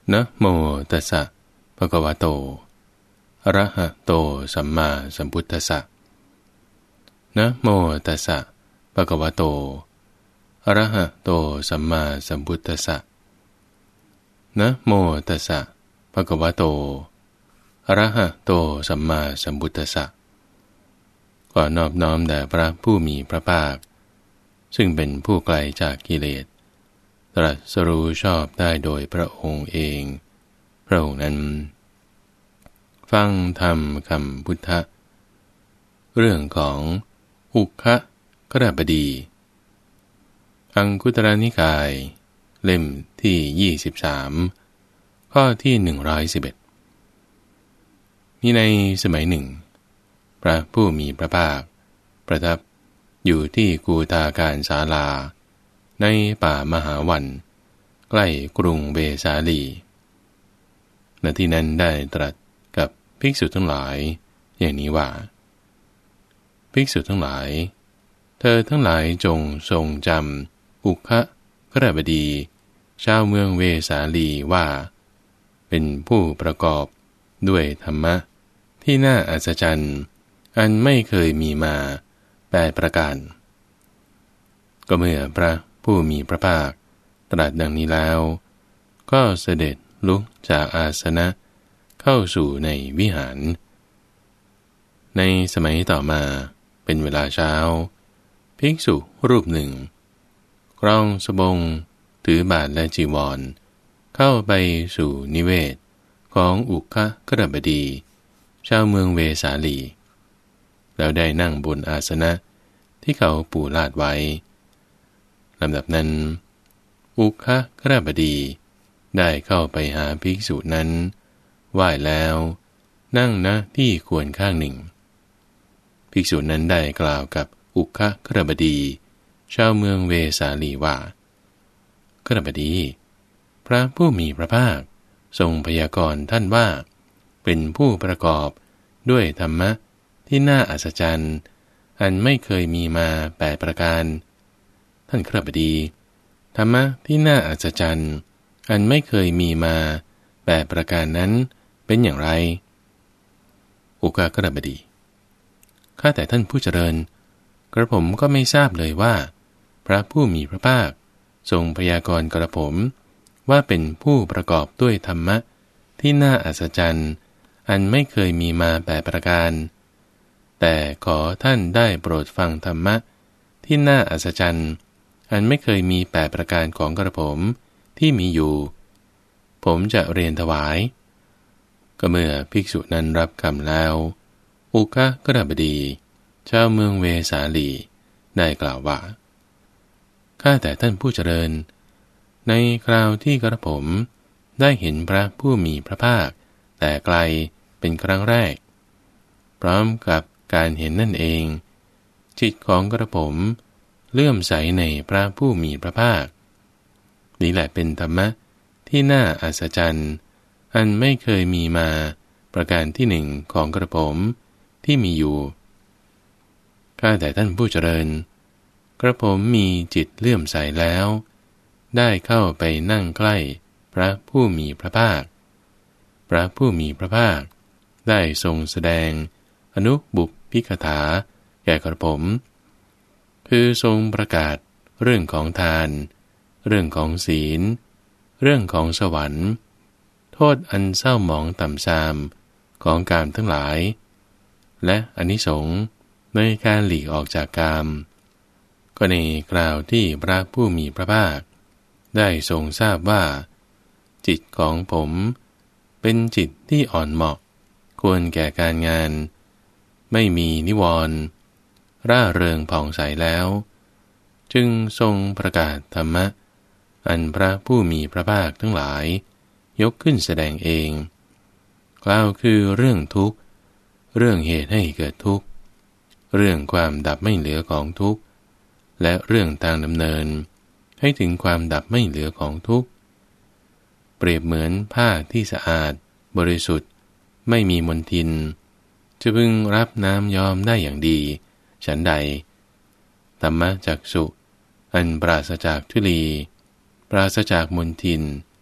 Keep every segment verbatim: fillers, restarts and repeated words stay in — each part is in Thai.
นะโมตัสสะภะคะวะโตอะระหะโตสัมมาสัมพุทธัสสะนะโมตัสสะภะคะวะโตอะระหะโตสัมมาสัมพุทธัสสะนะโมตัสสะภะคะวะโตอะระหะโตสัมมาสัมพุทธัสสะขอนอบน้อมแด่พระผู้มีพระภาคซึ่งเป็นผู้ไกลจากกิเลสตรัสรู้ชอบได้โดยพระองค์เองพระองค์นั้นฟังธรรมคำพุทธะเรื่องของอุคะกฤบดีอังคุตรนิกายเล่มที่ยี่สิบสามข้อที่หนึ่งร้อยสิบเอ็ดมีในสมัยหนึ่งพระผู้มีพระภาคประทับอยู่ที่กูตาการศาลาในป่ามหาวันใกล้กรุงเวสาลีณที่นั้นได้ตรัสกับภิกษุทั้งหลายอย่างนี้ว่าภิกษุทั้งหลายเธอทั้งหลายจงทรงจำอุคะกฤบดีชาวเมืองเวสาลีว่าเป็นผู้ประกอบด้วยธรรมะที่น่าอัศจรรย์อันไม่เคยมีมาแปดประการก็เมื่อพระผู้มีพระภาคตรัสดังนี้แล้วก็เสด็จลุกจากอาสนะเข้าสู่ในวิหารในสมัยต่อมาเป็นเวลาเช้าภิกษุรูปหนึ่งครองสบงถือบาทและจีวรเข้าไปสู่นิเวศของอุคะกฤบดีชาวเมืองเวสาลีแล้วได้นั่งบนอาสนะที่เขาปูลาดไว้ลำดับนั้นอุคะกฤบดีได้เข้าไปหาภิกษุนั้นไหว้แล้วนั่งณที่ควรข้างหนึ่งภิกษุนั้นได้กล่าวกับอุคะกฤบดีชาวเมืองเวสาลีว่ากฤบดีพระผู้มีพระภาคทรงพยากรณ์ท่านว่าเป็นผู้ประกอบด้วยธรรมะที่น่าอัศจรรย์อันไม่เคยมีมาแปดประการท่านกฤบดีธรรมะที่น่าอัศจรรย์อันไม่เคยมีมาแปดประการนั้นเป็นอย่างไรอุคะกฤบดีข้าแต่ท่านผู้เจริญกระผมก็ไม่ทราบเลยว่าพระผู้มีพระภาคทรงพยากรณ์กระผมว่าเป็นผู้ประกอบด้วยธรรมะที่น่าอัศจรรย์อันไม่เคยมีมาแปดประการแต่ขอท่านได้โปรดฟังธรรมะที่น่าอัศจรรย์อันไม่เคยมีแปดประการของกระผมที่มีอยู่ผมจะเรียนถวายก็เมื่อภิกษุนั้นรับคำแล้วอุคะกฤบดีชาวเมืองเวสาลีได้กล่าวว่าข้าแต่ท่านผู้เจริญในคราวที่กระผมได้เห็นพระผู้มีพระภาคแต่ไกลเป็นครั้งแรกพร้อมกับการเห็นนั่นเองจิตของกระผมเลื่อมใสในพระผู้มีพระภาคนี่แหละเป็นธรรมะที่น่าอัศจรรย์อันไม่เคยมีมาประการที่หนึ่งของกระผมที่มีอยู่ข้าแต่ท่านผู้เจริญกระผมมีจิตเลื่อมใสแล้วได้เข้าไปนั่งใกล้พระผู้มีพระภาคพระผู้มีพระภาคได้ทรงแสดงอนุบุพพิกถาแก่กระผมคือทรงประกาศเรื่องของทานเรื่องของศีลเรื่องของสวรรค์โทษอันเศร้าหมองต่ำทรามของกามทั้งหลายและอานิสงส์ในการหลีกออกจากกามก็ในคราวที่พระผู้มีพระภาคได้ทรงทราบว่าจิตของผมเป็นจิตที่อ่อนเหมาะควรแก่การงานไม่มีนิวรณ์ร่าเริงผ่องใสแล้วจึงทรงประกาศธรรมะอันพระผู้มีพระภาคทั้งหลายยกขึ้นแสดงเองกล่าวคือเรื่องทุกข์เรื่องเหตุให้เกิดทุกข์เรื่องความดับไม่เหลือของทุกข์และเรื่องทางดำเนินให้ถึงความดับไม่เหลือของทุกข์เปรียบเหมือนผ้าที่สะอาดบริสุทธิ์ไม่มีมลทินจะพึงรับน้ำยอมได้อย่างดีฉันใดธรรมจักษุอันปราศจากทุลีปราศจากมลทิน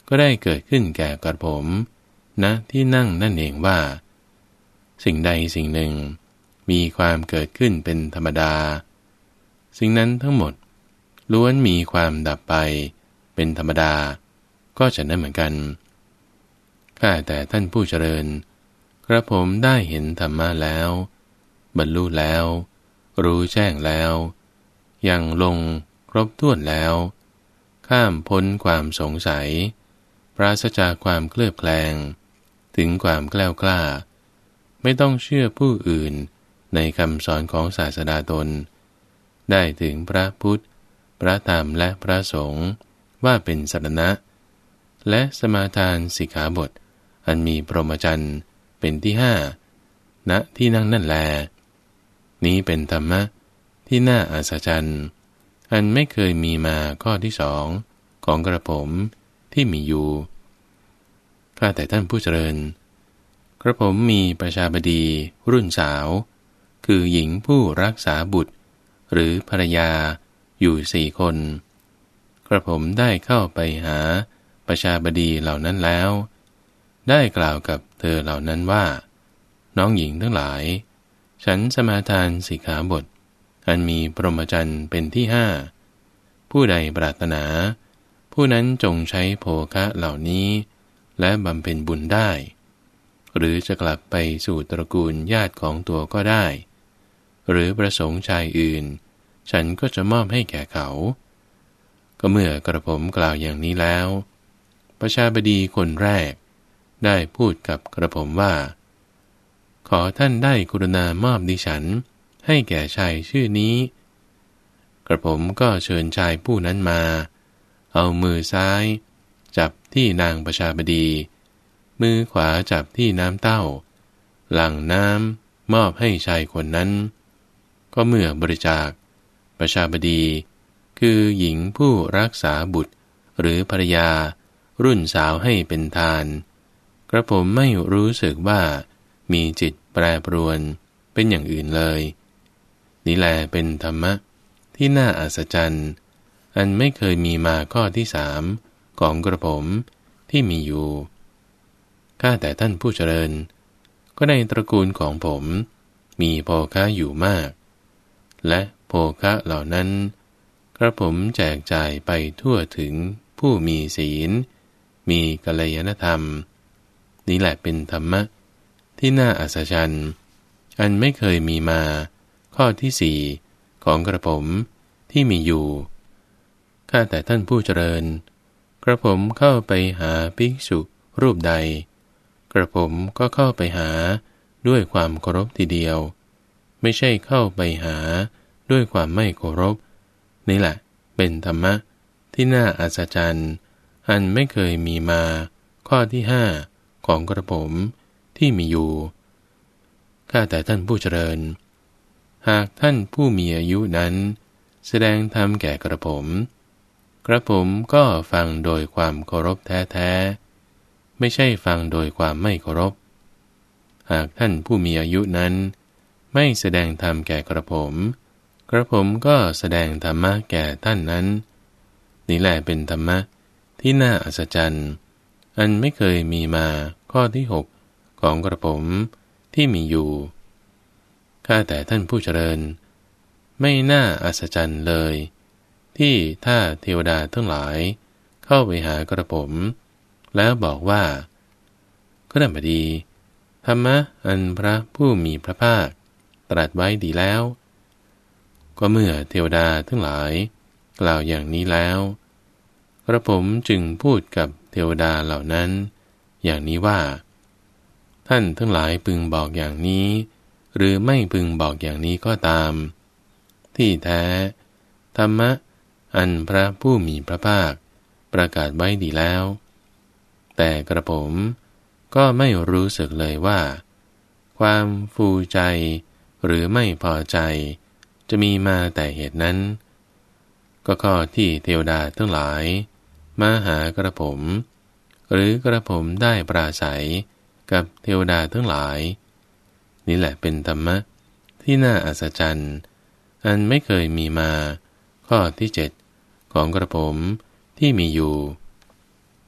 ก็ได้เกิดขึ้นแก่กระผมณที่นั่งนั่นเองว่าสิ่งใดสิ่งหนึ่งมีความเกิดขึ้นเป็นธรรมดาสิ่งนั้นทั้งหมดล้วนมีความดับไปเป็นธรรมดาก็จะได้เหมือนกันข้าแต่ท่านผู้เจริญกระผมได้เห็นธรรมะแล้วบรรลุแล้วรู้แจ้งแล้วยังลงครบถ้วนแล้วข้ามพ้นความสงสัยปราศจากความเคลือบแคลงถึงความแกล้วกล้าไม่ต้องเชื่อผู้อื่นในคำสอนของศาสดาตนได้ถึงพระพุทธพระธรรมและพระสงฆ์ว่าเป็นสรณะและสมาทานสิกขาบทอันมีพรหมจรรย์เป็นที่ห้าณที่นั่งนั่นแลนี้เป็นธรรมะที่น่าอัศจรรย์อันไม่เคยมีมาข้อที่สองของกระผมที่มีอยู่ข้าแต่ท่านผู้เจริญกระผมมีประชาบดีรุ่นสาวคือหญิงผู้รักษาบุตรหรือภรรยาอยู่สี่คนกระผมได้เข้าไปหาประชาบดีเหล่านั้นแล้วได้กล่าวกับเธอเหล่านั้นว่าน้องหญิงทั้งหลายฉันสมาทานสิกขาบทอันมีพรหมจรรย์เป็นที่ห้าผู้ใดปรารถนาผู้นั้นจงใช้โภคะเหล่านี้และบำเพ็ญบุญได้หรือจะกลับไปสู่ตระกูลญาติของตัวก็ได้หรือประสงค์ชายอื่นฉันก็จะมอบให้แก่เขาก็เมื่อกระผมกล่าวอย่างนี้แล้วประชาบดีคนแรกได้พูดกับกระผมว่าขอท่านได้กรุณามอบดิฉันให้แก่ชายชื่อนี้กระผมก็เชิญชายผู้นั้นมาเอามือซ้ายจับที่นางประชาบดีมือขวาจับที่น้ำเต้าหลั่งน้ำมอบให้ชายคนนั้นก็เมื่อบริจาคประชาบดีคือหญิงผู้รักษาบุตรหรือภรรยารุ่นสาวให้เป็นทานกระผมไม่รู้สึกว่ามีจิตแปรปรวนเป็นอย่างอื่นเลยนี่แลเป็นธรรมะที่น่าอัศจรรย์อันไม่เคยมีมาข้อที่สามของกระผมที่มีอยู่ข้าแต่ท่านผู้เจริญก็ในตระกูลของผมมีโภคะอยู่มากและโภคะเหล่านั้นกระผมแจกจ่ายไปทั่วถึงผู้มีศีลมีกัลยาณธรรมนี่แหละเป็นธรรมะที่น่าอัศจรรย์อันไม่เคยมีมาข้อที่สี่ของกระผมที่มีอยู่ข้าแต่ท่านผู้เจริญกระผมเข้าไปหาภิกษุรูปใดกระผมก็เข้าไปหาด้วยความเคารพทีเดียวไม่ใช่เข้าไปหาด้วยความไม่เคารพนี่แหละเป็นธรรมะที่น่าอัศจรรย์อันไม่เคยมีมาข้อที่ห้าของกระผมที่มีอยู่ข้าแต่ท่านผู้เจริญหากท่านผู้มีอายุนั้นแสดงธรรมแก่กระผมกระผมก็ฟังโดยความเคารพแท้ๆไม่ใช่ฟังโดยความไม่เคารพหากท่านผู้มีอายุนั้นไม่แสดงธรรมแก่กระผมกระผมก็แสดงธรรมะแก่ท่านนั้นนี่แหละเป็นธรรมะที่น่าอัศจรรย์อันไม่เคยมีมาข้อที่หกของกระผมที่มีอยู่ข้าแต่ท่านผู้เจริญไม่น่าอัศจรรย์เลยที่ถ้าเทวดาทั้งหลายเข้าไปหากระผมแล้วบอกว่าก็ได้มาดีธรรมะอันพระผู้มีพระภาคตรัสไว้ดีแล้วก็เมื่อเทวดาทั้งหลายกล่าวอย่างนี้แล้วกระผมจึงพูดกับเทวดาเหล่านั้นอย่างนี้ว่าท่านทั้งหลายพึงบอกอย่างนี้หรือไม่พึงบอกอย่างนี้ก็ตามที่แท้ธรรมะอันพระผู้มีพระภาคประกาศไว้ดีแล้วแต่กระผมก็ไม่รู้สึกเลยว่าความฟูใจหรือไม่พอใจจะมีมาแต่เหตุนั้นก็ข้อที่เทวดาทั้งหลายมาหากระผมหรือกระผมได้ปราศัยกับเทวดาทั้งหลายนี่แหละเป็นธรรมะที่น่าอัศจรรย์อันไม่เคยมีมาข้อที่เจ็ดของกระผมที่มีอยู่ข้า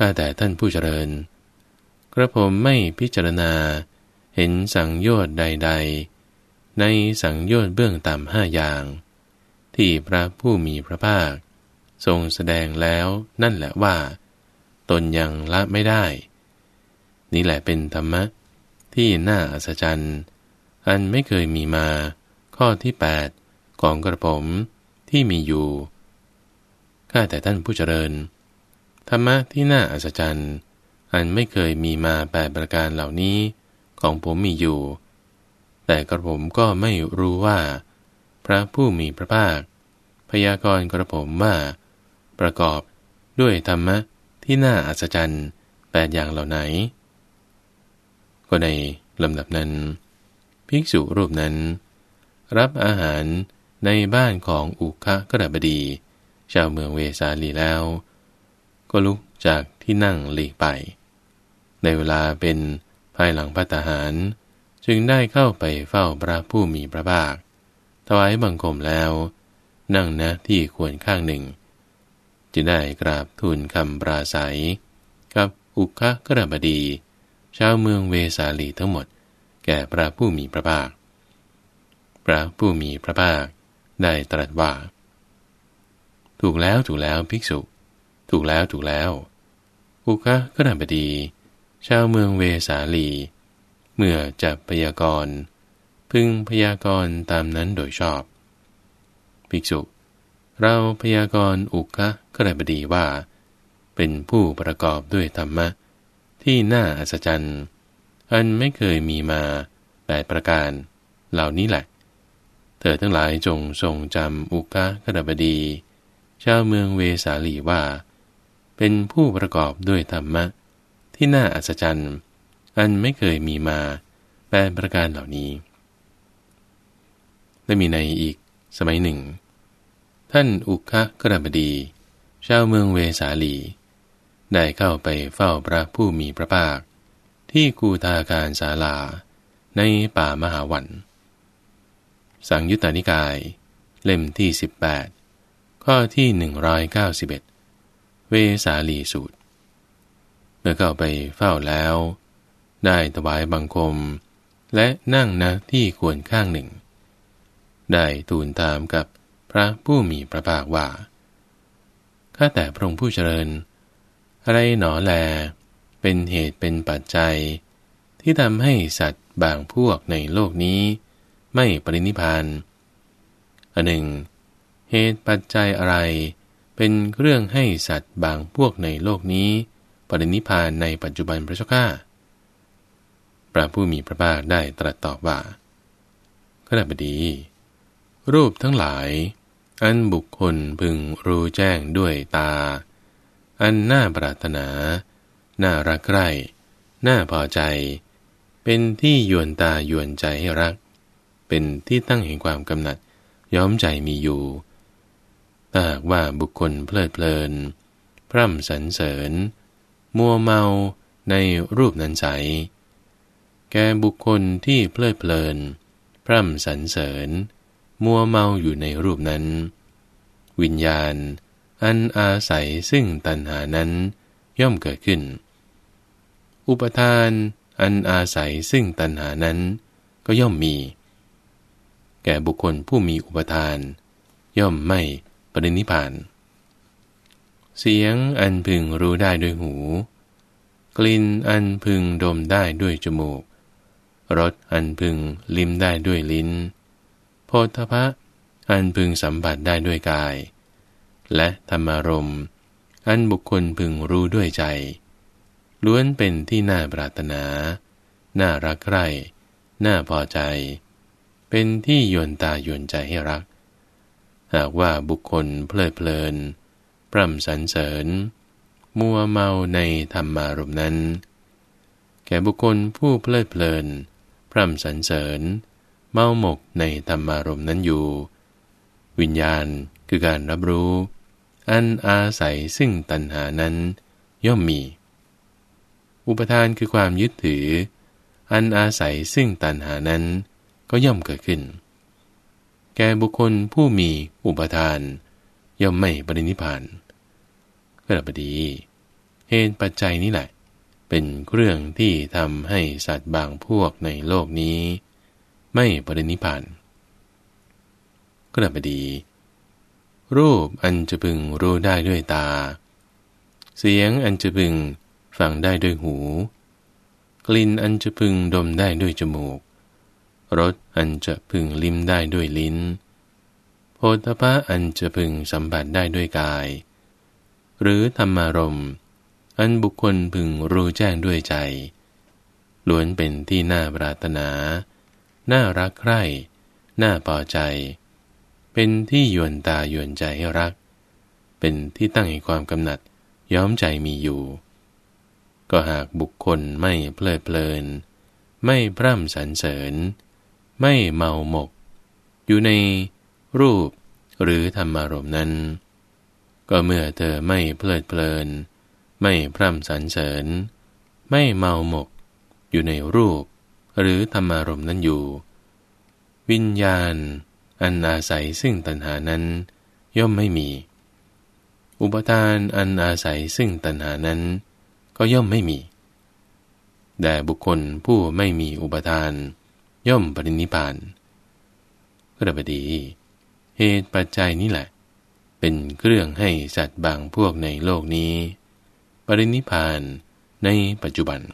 ข้าแต่ท่านผู้เจริญกระผมไม่พิจารณาเห็นสังโยชน์ใดๆในสังโยชน์เบื้องต่ำห้าอย่างที่พระผู้มีพระภาคทรงแสดงแล้วนั่นแหละว่าตนยังละไม่ได้นี่แหละเป็นธรรมะที่น่าอัศจรรย์อันไม่เคยมีมาข้อที่แปดของกระผมที่มีอยู่ข้าแต่ท่านผู้เจริญธรรมะที่น่าอัศจรรย์อันไม่เคยมีมาแปดประการเหล่านี้ของผมมีอยู่แต่กระผมก็ไม่รู้ว่าพระผู้มีพระภาคพยากรณ์กระผมว่าประกอบด้วยธรรมะที่น่าอัศจรรย์แปดอย่างเหล่าไหนก็ในลำดับนั้นภิกษุรูปนั้นรับอาหารในบ้านของอุคกฤบดีชาวเมืองเวสาลีแล้วก็ลุกจากที่นั่งหลีกไปในเวลาเป็นภายหลังภัตตาหารจึงได้เข้าไปเฝ้าพระผู้มีพระภาคถวายบังคมแล้วนั่งณที่ควรข้างหนึ่งจึงได้กราบทูลคำปราศัยกับอุคกฤบดีชาวเมืองเวสาลีทั้งหมดแก่พระผู้มีพระภาคพระผู้มีพระภาคได้ตรัสว่าถูกแล้วถูกแล้วภิกษุถูกแล้วถูกแล้วอุคกฤบดีชาวเมืองเวสาลีเมื่อจะพยากรณ์พึงพยากรณ์ตามนั้นโดยชอบภิกษุเราพยากรณ์อุคกฤบดีว่าเป็นผู้ประกอบด้วยธรรมะที่น่าอัศจรรย์อันไม่เคยมีมาแปดประการเหล่านี้แหละเธอทั้งหลายจงทรงจำอุคกฤบดีชาวเมืองเวสาลีว่าเป็นผู้ประกอบด้วยธรรมะที่น่าอัศจรรย์อันไม่เคยมีมาแปดประการเหล่านี้และมีในอีกสมัยหนึ่งท่านอุคกฤบดีชาวเมืองเวสาลีได้เข้าไปเฝ้าพระผู้มีพระภาคที่กูฏาการศาลาในป่ามหาวันสังยุตตนิกายเล่มที่สิบแปดข้อที่หนึ่งร้อยเก้าสิบเอ็ดเวสาลีสูตรเมื่อเข้าไปเฝ้าแล้วได้ถวายบังคมและนั่งณที่ควรข้างหนึ่งได้ทูลถามกับพระผู้มีพระภาคว่าข้าแต่พระองค์ผู้เจริญอะไรหนอแลเป็นเหตุเป็นปัจจัยที่ทำให้สัตว์บางพวกในโลกนี้ไม่ปรินิพพานอันหนึ่งเหตุปัจจัยอะไรเป็นเรื่องให้สัตว์บางพวกในโลกนี้ปรินิพพานในปัจจุบันพระเจ้าข้าพระผู้มีพระภาคได้ตรัสตอบว่าข้าพเจ้ารูปทั้งหลายอันบุคคลพึงรู้แจ้งด้วยตาอันน่าปรารถนาน่ารักใคร่น่าพอใจเป็นที่ยวนตายวนใจให้รักเป็นที่ตั้งแห่งความกำหนัดย้อมใจมีอยู่ถ้าหากว่าบุคคลเพลิดเพลินพร่ำสรรเสริญมัวเมาในรูปนั้นใสแก่บุคคลที่เพลิดเพลินพร่ำสรรเสริญมัวเมาอยู่ในรูปนั้นวิญญาณอันอาศัยซึ่งตัณหานั้นย่อมเกิดขึ้นอุปทานอันอาศัยซึ่งตัณหานั้นก็ย่อมมีแก่บุคคลผู้มีอุปทานย่อมไม่ปรินิพพานเสียงอันพึงรู้ได้ด้วยหูกลิ่นอันพึงดมได้ด้วยจมูกรสอันพึงลิ้มได้ด้วยลิ้นโผฏฐัพพะอันพึงสัมผัสได้ด้วยกายและธรรมารมณ์อันบุคคลพึงรู้ด้วยใจล้วนเป็นที่น่าปรารถนาน่ารักใคร่น่าพอใจเป็นที่ยวนตายวนใจให้รักหากว่าบุคคลเพลิดเพลินพร่ำสรรเสริญมัวเมาในธรรมารมณ์นั้นแก่บุคคลผู้เพลิดเพลินพร่ำสรรเสริญเมาหมกในธรรมารมณ์นั้นอยู่วิญญาณคือการรับรู้อันอาศัยซึ่งตัณหานั้นย่อมมีอุปทานคือความยึดถืออันอาศัยซึ่งตัณหานั้นก็ย่อมเกิดขึ้นแก่บุคคลผู้มีอุปทานย่อมไม่ปรินิพพานข้าพเจ้าเหตุปัจจัยนี้แหละเป็นเครื่องที่ทำให้สัตว์บางพวกในโลกนี้ไม่ปรินิพพานก็ดับดีรูปอันจะพึงรู้ได้ด้วยตาเสียงอันจะพึงฟังได้ด้วยหูกลิ่นอันจะพึงดมได้ด้วยจมูกรสอันจะพึงลิ้มได้ด้วยลิ้นโผฏฐัพพะอันจะพึงสัมผัสได้ด้วยกายหรือธรรมารมณ์อันบุคคลพึงรู้แจ้งด้วยใจล้วนเป็นที่น่าปรารถนาน่ารักใคร่น่าพอใจเป็นที่ยวนตายวนใจให้รักเป็นที่ตั้งแห่งความกำหนัดย้อมใจมีอยู่ก็หากบุคคลไม่เพลิดเพลินไม่พร่ำสรรเสริญไม่เมาหมกอยู่ในรูปหรือธรรมารมณ์นั้นก็เมื่อเธอไม่เพลิดเพลินไม่พร่ำสรรเสริญไม่เมาหมกอยู่ในรูปหรือธรรมารมณ์นั้นอยู่วิญญาณอันอาศัยซึ่งตัณหานั้นย่อมไม่มีอุปทานอันอาศัยซึ่งตัณหานั้นก็ย่อมไม่มีแต่บุคคลผู้ไม่มีอุปทานย่อมปรินิพพานก็ดับดีเหตุปัจจัยนี้แหละเป็นเครื่องให้สัตว์บางพวกในโลกนี้ปรินิพพานในปัจจุบัน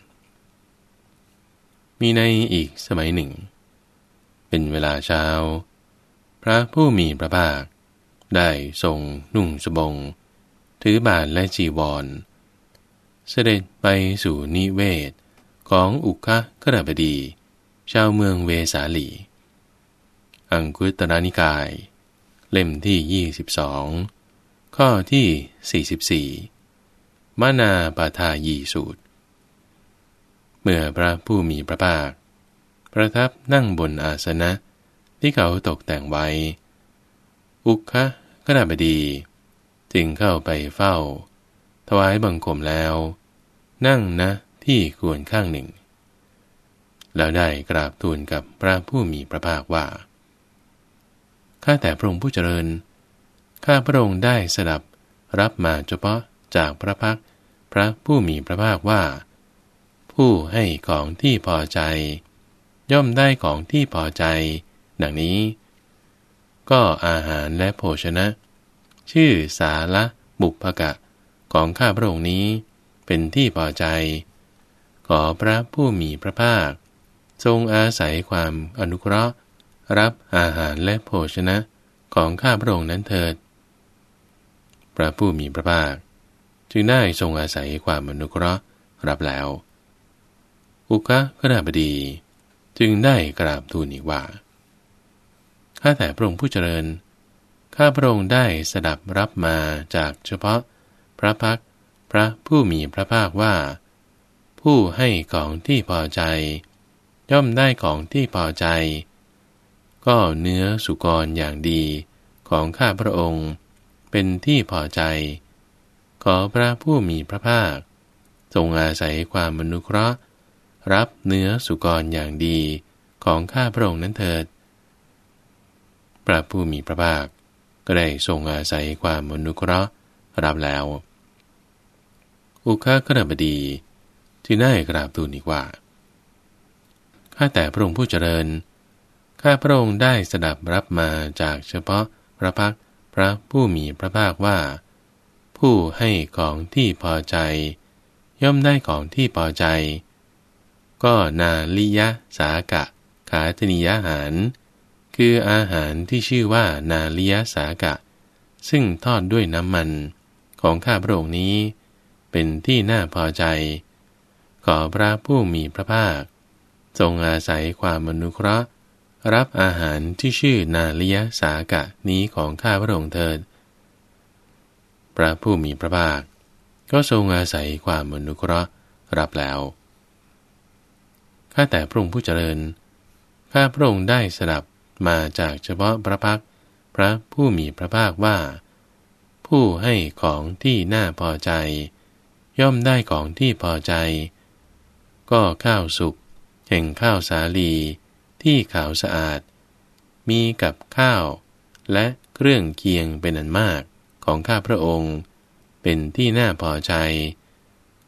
มีในอีกสมัยหนึ่งเป็นเวลาเช้าพระผู้มีพระภาคได้ทรงนุ่งสบงถือบาทและจีวรเสด็จไปสู่นิเวศของอุคคฤบดีชาวเมืองเวสาลีอังคุตรนิกายเล่มที่ยี่สิบสองข้อที่สี่สิบสี่มนาปาทายีสูตรเมื่อพระผู้มีพระภาคประทับนั่งบนอาสนะที่เขาตกแต่งไว้อุคคฤบดีจึงเข้าไปเฝ้าถวายบังคมแล้วนั่งณที่ควรข้างหนึ่งแล้วได้กราบทูลกับพระผู้มีพระภาคว่าข้าแต่พระองค์ผู้เจริญข้าพระองค์ได้สดับรับมาเฉพาะจากพระพักพระผู้มีพระภาคว่าผู้ให้ของที่พอใจย่อมได้ของที่พอใจดังนี้ก็อาหารและโภชนะชื่อสาละบุพกะของข้าพระองค์นี้เป็นที่พอใจขอพระผู้มีพระภาคทรงอาศัยความอนุเคราะห์รับอาหารและโภชนะของข้าพระองค์นั้นเถิดพระผู้มีพระภาคจึงได้ทรงอาศัยความอนุเคราะห์รับแล้วอุคคฤบดีจึงได้กราบทูลอีกว่าข้าแต่พระองค์ผู้เจริญข้าพระองค์ได้สดับรับมาจากเฉพาะพระพักพระผู้มีพระภาคว่าผู้ให้ของที่พอใจย่อมได้ของที่พอใจก็เนื้อสุกรอย่างดีของข้าพระองค์เป็นที่พอใจขอพระผู้มีพระภาคทรงอาศัยความอนุเคราะห์รับเนื้อสุกรอย่างดีของข้าพระองค์นั้นเถิดพระผู้มีพระภาคก็ได้ทรงอาศัยความอนุเคราะห์รับแล้วอุคคฤบดีจึงได้กราบทูลอีกว่าข้าแต่พระองค์ผู้เจริญข้าพระองค์ได้สดับรับมาจากเฉพาะพระพักพระผู้มีพระภาคว่าผู้ให้ของที่พอใจย่อมได้ของที่พอใจก็นาลิยะสากะขาธนิยาหารคืออาหารที่ชื่อว่านาลิยะสากะซึ่งทอดด้วยน้ำมันของข้าพระองค์นี้เป็นที่น่าพอใจขอพระผู้มีพระภาคทรงอาศัยความอนุเคราะห์รับอาหารที่ชื่อนาลิยะสากะนี้ของข้าพระองค์เถิดพระผู้มีพระภาคก็ทรงอาศัยความอนุเคราะห์รับแล้วข้าแต่พระองค์ผู้เจริญข้าพระองค์ได้สดับมาจากเฉพาะพระพักพระผู้มีพระภาคว่าผู้ให้ของที่น่าพอใจย่อมได้ของที่พอใจก็ข้าวสุกแห่งข้าวสาลีที่ขาวสะอาดมีกับข้าวและเครื่องเคียงเป็นอันมากของข้าพระองค์เป็นที่น่าพอใจ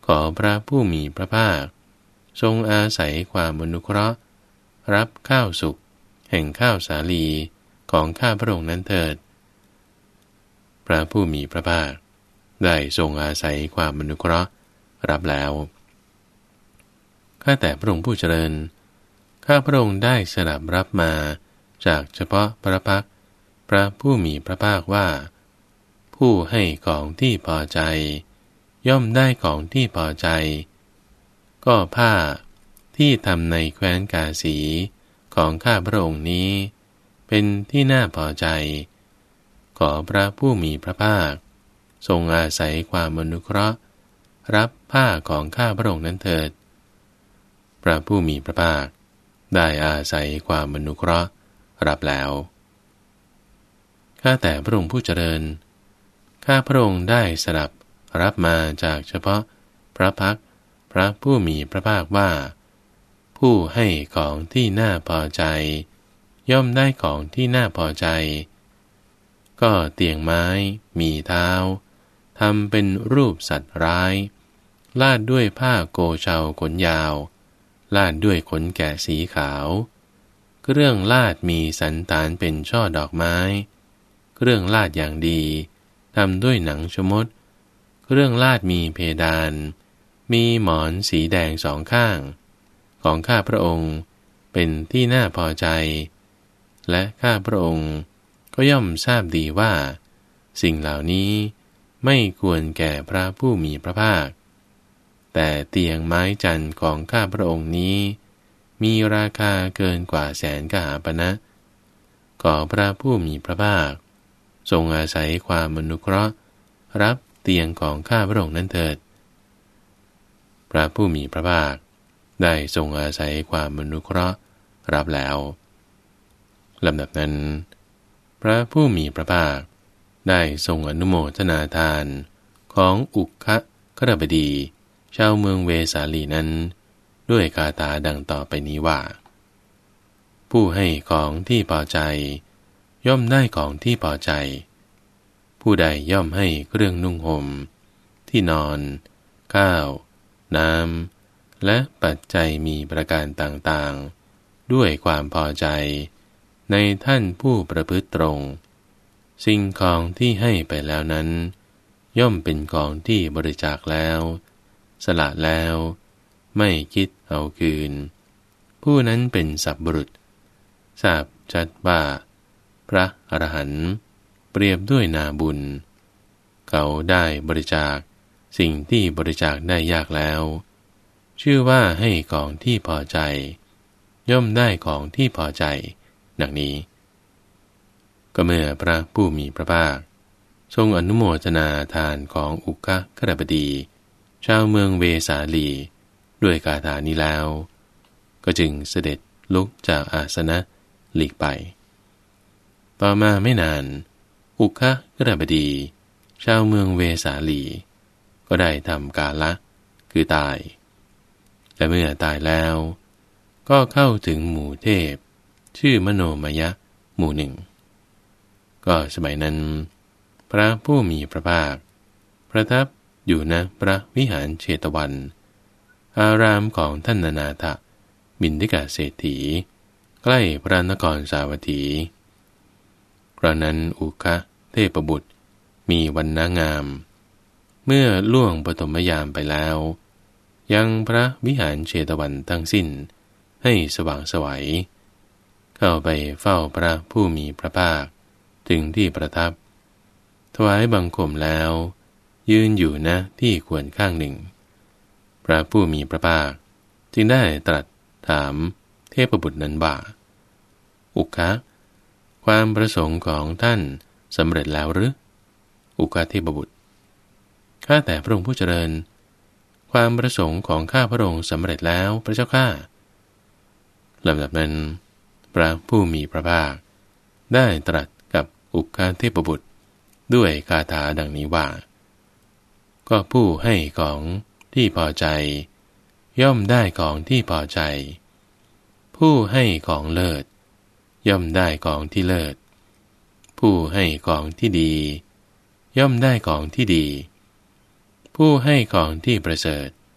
อพระผู้มีพระภาคทรงอาศัยความอนุเคราะห์รับข้าวสุกแห่งข้าวสาลีของข้าพระองค์นั้นเถิดพระผู้มีพระภาคได้ทรงอาศัยความอนุเคราะห์รับแล้วข้าแต่พระองค์ผู้เจริญข้าพระองค์ได้สดับรับมาจากเฉพาะพระพักตร์พระผู้มีพระภาคว่าผู้ให้ของที่พอใจย่อมได้ของที่พอใจก็ผ้าที่ทำในแคว้นกาสีของข้าพระองค์นี้เป็นที่น่าพอใจขอพระผู้มีพระภาคทรงอาศัยความอนุเคราะห์รับผ้าของข้าพระองค์นั้นเถิดพระผู้มีพระภาคได้อาศัยความอนุเคราะห์รับแล้วข้าแต่พระองค์ผู้เจริญข้าพระองค์ได้สดับรับมาจากเฉพาะพระพักตร์พระผู้มีพระภาคว่าผู้ให้ของที่น่าพอใจย่อมได้ของที่น่าพอใจก็เตียงไม้มีเท้าทำเป็นรูปสัตว์ร้ายลาดด้วยผ้าโกเชาขนยาวลาดด้วยขนแกะสีขาวเครื่องลาดมีสันฐานเป็นช่อดอกไม้เครื่องลาดอย่างดีทำด้วยหนังชมดเครื่องลาดมีเพดานมีหมอนสีแดงสองข้างของข้าพระองค์เป็นที่น่าพอใจและข้าพระองค์ก็ย่อมทราบดีว่าสิ่งเหล่านี้ไม่ควรแก่พระผู้มีพระภาคแต่เตียงไม้จันทร์ของข้าพระองค์นี้มีราคาเกินกว่าแสนกหาปณะขอพระผู้มีพระภาคทรงอาศัยความอนุเคราะห์รับเตียงของข้าพระองค์นั้นเถิดพระผู้มีพระภาคได้ทรงอาศัยความอนุเคราะห์รับแล้วลำดับนั้นพระผู้มีพระภาคได้ทรงอนุโมทนาทานของอุคคะคฤบดีชาวเมืองเวสาลีนั้นด้วยคาถาดังต่อไปนี้ว่าผู้ให้ของที่พอใจย่อมได้ของที่พอใจผู้ใดย่อมให้เครื่องนุ่งห่มที่นอนข้าวน้ำและปัจจัยมีประการต่างๆด้วยความพอใจในท่านผู้ประพฤติตรงสิ่งของที่ให้ไปแล้วนั้นย่อมเป็นของที่บริจาคแล้วสละแล้วไม่คิดเอาคืนผู้นั้นเป็นสัพบุรุษทราบชัดว่าพระอรหันต์เปรียบด้วยนาบุญเขาได้บริจาคสิ่งที่บริจาคได้ยากแล้วชื่อว่าให้ของที่พอใจย่อมได้ของที่พอใจดังนี้ก็เมื่อพระผู้มีพระภาคทรงอนุโมทนาทานของอุคคะคฤบดีชาวเมืองเวสาลีด้วยคาถานี้แล้วก็จึงเสด็จลุกจากอาสนะหลีกไปต่อมาไม่นานอุคคะคฤบดีชาวเมืองเวสาลีก็ได้ทำกาละคือตายและเมื่อตายแล้วก็เข้าถึงหมู่เทพชื่อมโนมยะหมู่หนึ่งก็สมัยนั้นพระผู้มีพระภาคประทับอยู่ณพระวิหารเชตวันอารามของท่านนานาถบิณฑิกเศรษฐีใกล้พระนครสาวัตถีครั้งนั้นอุคคะเทพบุตรมีวรรณงามเมื่อล่วงปฐมยามไปแล้วยังพระวิหารเชตวันทั้งสิ้นให้สว่างไสวเข้าไปเฝ้าพระผู้มีพระภาคถึงที่ประทับถวายบังคมแล้วยืนอยู่ณที่ควรข้างหนึ่งพระผู้มีพระภาคจึงได้ตรัสถามเทพบุตรนั้นว่าอุคคะความประสงค์ของท่านสำเร็จแล้วหรืออุคคะเทพบุตรข้าแต่พระองค์ผู้เจริญความประสงค์ของข้าพระองค์สำเร็จแล้วพระเจ้าข้าลำดับนั้นพระผู้มีพระภาคได้ตรัสกับอุคคะเทพบุตรด้วยคาถาดังนี้ว่าก็ผู้ให้ของที่พอใจย่อมได้ของที่พอใจผู้ให้ของเลิศย่อมได้ของที่เลิศผู้ให้ของที่ดีย่อมได้ของที่ดีผู้ให้ของที่ประเสริฐ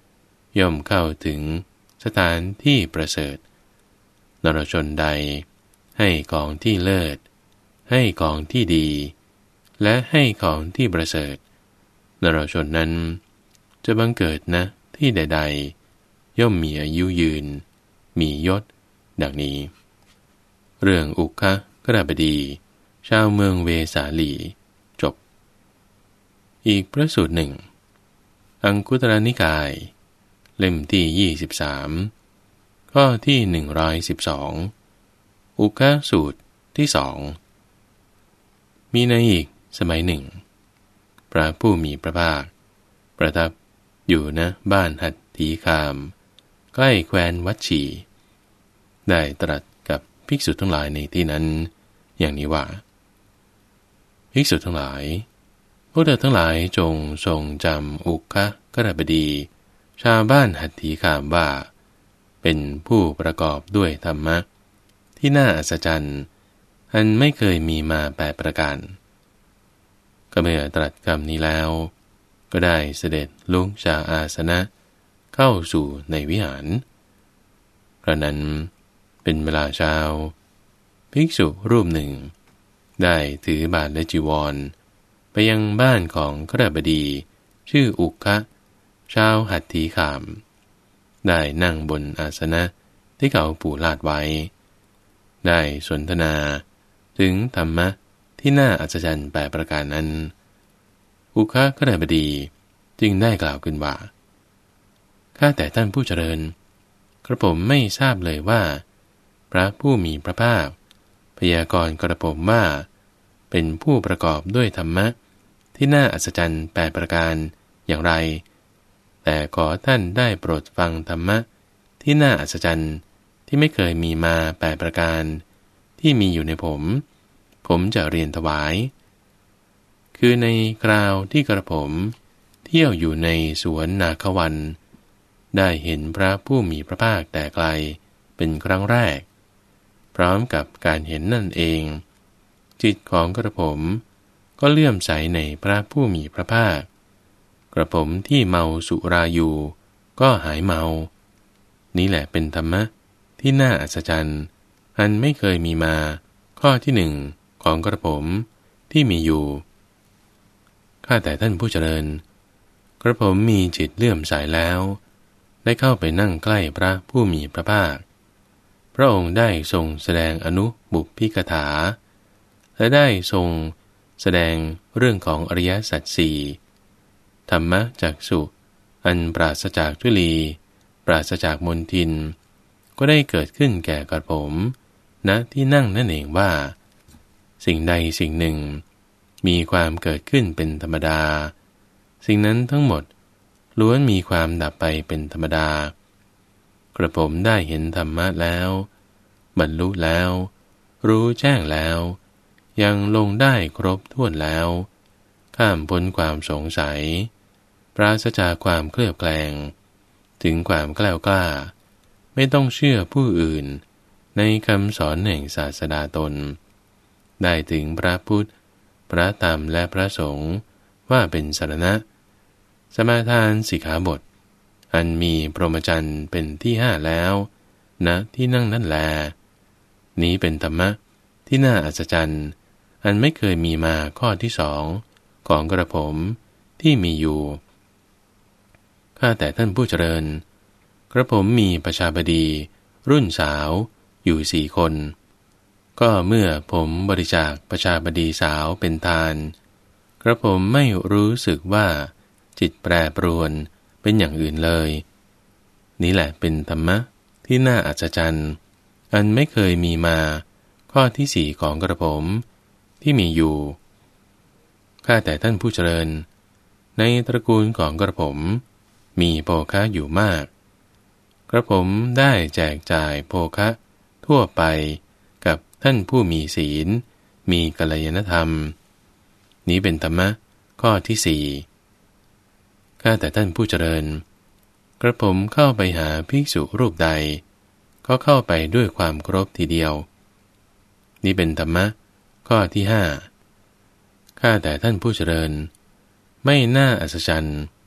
ย่อมเข้าถึงสถานที่ประเสริฐนรชนใดให้ของที่เลิศให้ของที่ดีและให้ของที่ประเสริฐนรชนนั้นจะบังเกิดนะที่ใดๆย่อมมีอายุยืนมียศดังนี้เรื่องอุคะกฤบดีชาวเมืองเวสาลีจบอีกพระสูตรหนึ่งอังคุตรนิกายเล่มที่ยี่สิบสามข้อที่หนึ่งร้อยสิบสองอุคะสูตรที่สองมีในอีกสมัยหนึ่งพระผู้มีพระภาคประทับอยู่ณบ้านหัตถีคามใกล้แคว้นวัชชีได้ตรัสกับภิกษุทั้งหลายในที่นั้นอย่างนี้ว่าภิกษุทั้งหลายพวกเธอทั้งหลายจงทรงจำอุคะกฤบดีชาวบ้านหัตถีคามว่าเป็นผู้ประกอบด้วยธรรมะที่น่าอัศจรรย์อันไม่เคยมีมาแปดประการก็เมื่อตรัสคำนี้แล้วก็ได้เสด็จลุกจากอาสนะเข้าสู่ในวิหารกระนั้นเป็นเวลาเช้าภิกษุรูปหนึ่งได้ถือบาตรและจีวรไปยังบ้านของกฤบดีชื่ออุคะชาวหัตถีคามได้นั่งบนอาสนะที่เขาปูลาดไว้ได้สนทนาถึงธรรมะที่น่าอัศจรรย์แปดประการนั้นอุคะกฤบดีจึงได้กล่าวขึ้นว่าข้าแต่ท่านผู้เจริญกระผมไม่ทราบเลยว่าพระผู้มีพระภาคพยากรณ์กระผมว่าเป็นผู้ประกอบด้วยธรรมะที่น่าอัศจรรย์แปดประการอย่างไรแต่ขอท่านได้โปรดฟังธรรมะที่น่าอัศจรรย์ที่ไม่เคยมีมาแปดประการที่มีอยู่ในผมผมจะเรียนถวายคือในคราวที่กระผมเที่ยวอยู่ในสวนนาควันได้เห็นพระผู้มีพระภาคแต่ไกลเป็นครั้งแรกพร้อมกับการเห็นนั่นเองจิตของกระผมก็เลื่อมใสในพระผู้มีพระภาคกระผมที่เมาสุราอยู่ก็หายเมานี้แหละเป็นธรรมะที่น่าอัศจรรย์อันไม่เคยมีมาข้อที่หนึ่งของกระผมที่มีอยู่ข้าแต่ท่านผู้เจริญกระผมมีจิตเลื่อมใสแล้วได้เข้าไปนั่งใกล้พระผู้มีพระภาคพระองค์ได้ทรงแสดงอนุบุพพิกถาและได้ทรงแสดงเรื่องของอริยสัจสี่ธรรมะจักษุอันปราศจากทุลีปราศจากมลทินก็ได้เกิดขึ้นแก่กระผมณที่นั่งนั่นเองว่าสิ่งใดสิ่งหนึ่งมีความเกิดขึ้นเป็นธรรมดาสิ่งนั้นทั้งหมดล้วนมีความดับไปเป็นธรรมดากระผมได้เห็นธรรมะแล้วบรรลุแล้วรู้แจ้งแล้วยังลงได้ครบถ้วนแล้วข้ามพ้นความสงสัยปราศจากความเคลือบแคลงถึงความแกล้วกล้าไม่ต้องเชื่อผู้อื่นในคำสอนแห่งศาสดาตนได้ถึงพระพุทธพระธรรมและพระสงฆ์ว่าเป็นสรณะสมาทานสิกขาบทอันมีพรหมจรรย์เป็นที่ห้าแล้วณที่นั่งนั่นแลนี้เป็นธรรมะที่น่าอัศจรรย์อันไม่เคยมีมาข้อที่สองของกระผมที่มีอยู่ข้าแต่ท่านผู้เจริญกระผมมีประชาบดีรุ่นสาวอยู่สี่คนก็เมื่อผมบริจาคประชาบดีสาวเป็นทานกระผมไม่รู้สึกว่าจิตแปรปรวนเป็นอย่างอื่นเลยนี้แหละเป็นธรรมะที่น่าอัศจรรย์อันไม่เคยมีมาข้อที่สี่ของกระผมที่มีอยู่ข้าแต่ท่านผู้เจริญในตระกูลของกระผมมีโภคะอยู่มากกระผมได้แจกจ่ายโภคะทั่วไปกับท่านผู้มีศีลมีกัลยาณธรรมนี้เป็นธรรมะข้อที่สี่ข้าแต่ท่านผู้เจริญกระผมเข้าไปหาภิกษุรูปใดก็เข้าไปด้วยความเคารพทีเดียวนี้เป็นธรรมะข้อที่ห้าข้าแต่ท่านผู้เจริญไม่น่าอัศจรรย์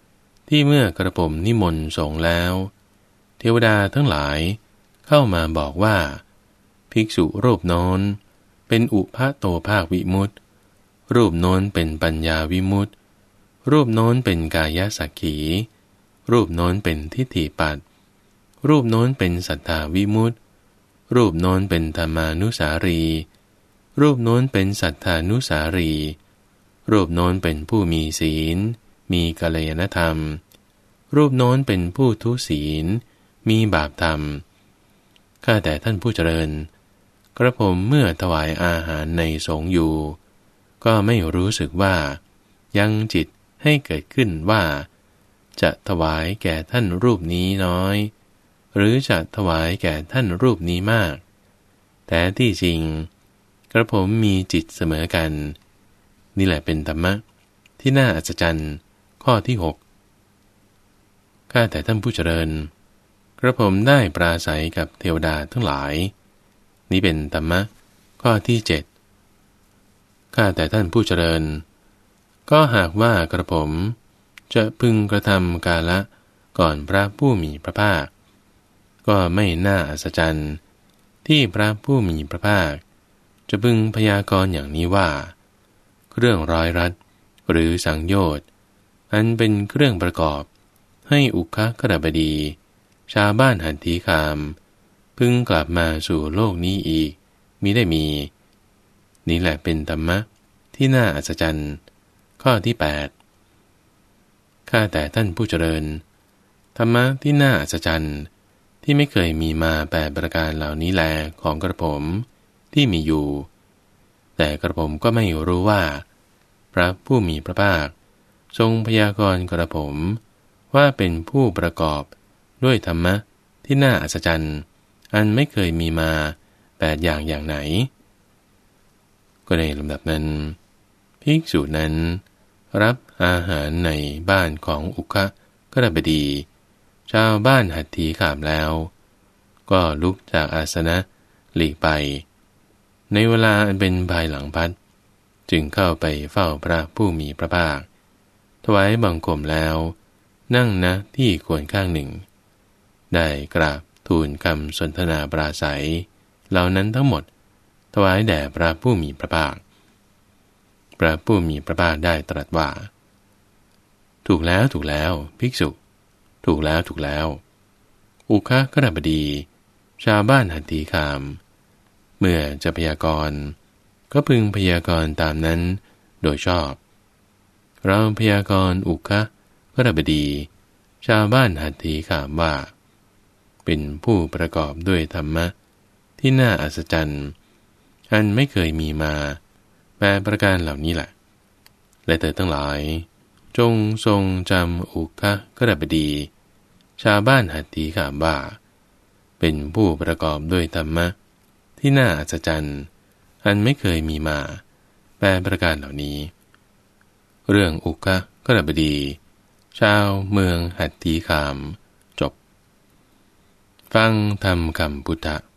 ที่เมื่อกระผมนิมนต์สงฆ์แล้วเทวดาทั้งหลายเข้ามาบอกว่าภิกษุรูปโน้นเป็นอุปโตภาควิมุตติรูปโน้นเป็นปัญญาวิมุตติรูปโน้นเป็นกายสักขีรูปโน้นเป็นทิฏฐิปัตติรูปโน้นเป็นสัทธาวิมุตติรูปโน้นเป็นธรรมานุสารีรูปโน้นเป็นสัทธานุสารีรูปโน้นเป็นผู้มีศีลมีกัลยาณธรรมรูปโน้นเป็นผู้ทุศีลมีบาปธรรมข้าแต่ท่านผู้เจริญกระผมเมื่อถวายอาหารในสงฆ์อยู่ก็ไม่รู้สึกว่ายังจิตให้เกิดขึ้นว่าจะถวายแก่ท่านรูปนี้น้อยหรือจะถวายแก่ท่านรูปนี้มากแต่ที่จริงกระผมมีจิตเสมอกันนี่แหละเป็นธรรมะที่น่าอัศจรรย์ข้อที่หกข้าแต่ท่านผู้เจริญกระผมได้ปราศัยกับเทวดาทั้งหลายนี้เป็นธรรมะข้อที่เจ็ดข้าแต่ท่านผู้เจริญก็หากว่ากระผมจะพึงกระทำกาละก่อนพระผู้มีพระภาคก็ไม่น่าอัศจรรย์ที่พระผู้มีพระภาคจะพึงพยากรณ์อย่างนี้ว่าเครื่องร้อยรัดหรือสังโยชน์อันเป็นเครื่องประกอบให้อุคคฤบดีชาวบ้านหันถีคามพึงกลับมาสู่โลกนี้อีกมิได้มีนี่แหละเป็นธรรมะที่น่าอัศจรรย์ข้อที่แปดข้าแต่ท่านผู้เจริญธรรมะที่น่าอัศจรรย์ที่ไม่เคยมีมาแปดประการเหล่านี้แลของกระผมที่มีอยู่แต่กระผมก็ไม่รู้ว่าพระผู้มีพระภาคทรงพยากรณ์กระผมว่าเป็นผู้ประกอบด้วยธรรมะที่น่าอัศจรรย์อันไม่เคยมีมาแปดอย่างอย่างไหนก็ในลำดับนั้นภิกษุนั้นรับอาหารในบ้านของอุคคฤบดีชาวบ้านหัตถีขามแล้วก็ลุกจากอาสนะหลีกไปในเวลาอันเป็นภายหลังพัดจึงเข้าไปเฝ้าพระผู้มีพระภาคถวายบังคมแล้วนั่งณที่ควรข้างหนึ่งได้กราบทูลคำสนทนาปราศัยเหล่านั้นทั้งหมดถวายแด่พระผู้มีพระภาคพระผู้มีพระภาคได้ตรัสว่าถูกแล้วถูกแล้วภิกษุถูกแล้วถูกแล้วอุคคฤบดีชาวบ้านหัตถีคามเมื่อจะพยากรณ์ก็พึงพยากรณ์ตามนั้นโดยชอบเราพยากรณ์อุคคฤบดีชาวบ้านหัตถีคามว่าเป็นผู้ประกอบด้วยธรรมะที่น่าอัศจรรย์อันไม่เคยมีมาแปดประการเหล่านี้แหละและเธอทั้งหลายจงทรงจำอุคคฤบดีชาวบ้านหัตถีคามว่าเป็นผู้ประกอบด้วยธรรมะที่น่าอัศจรรย์อันไม่เคยมีมาแปดประการเหล่านี้เรื่องอุคคฤบดีชาวเมืองหัตถีคามจบฟังธรรมคำพุทธ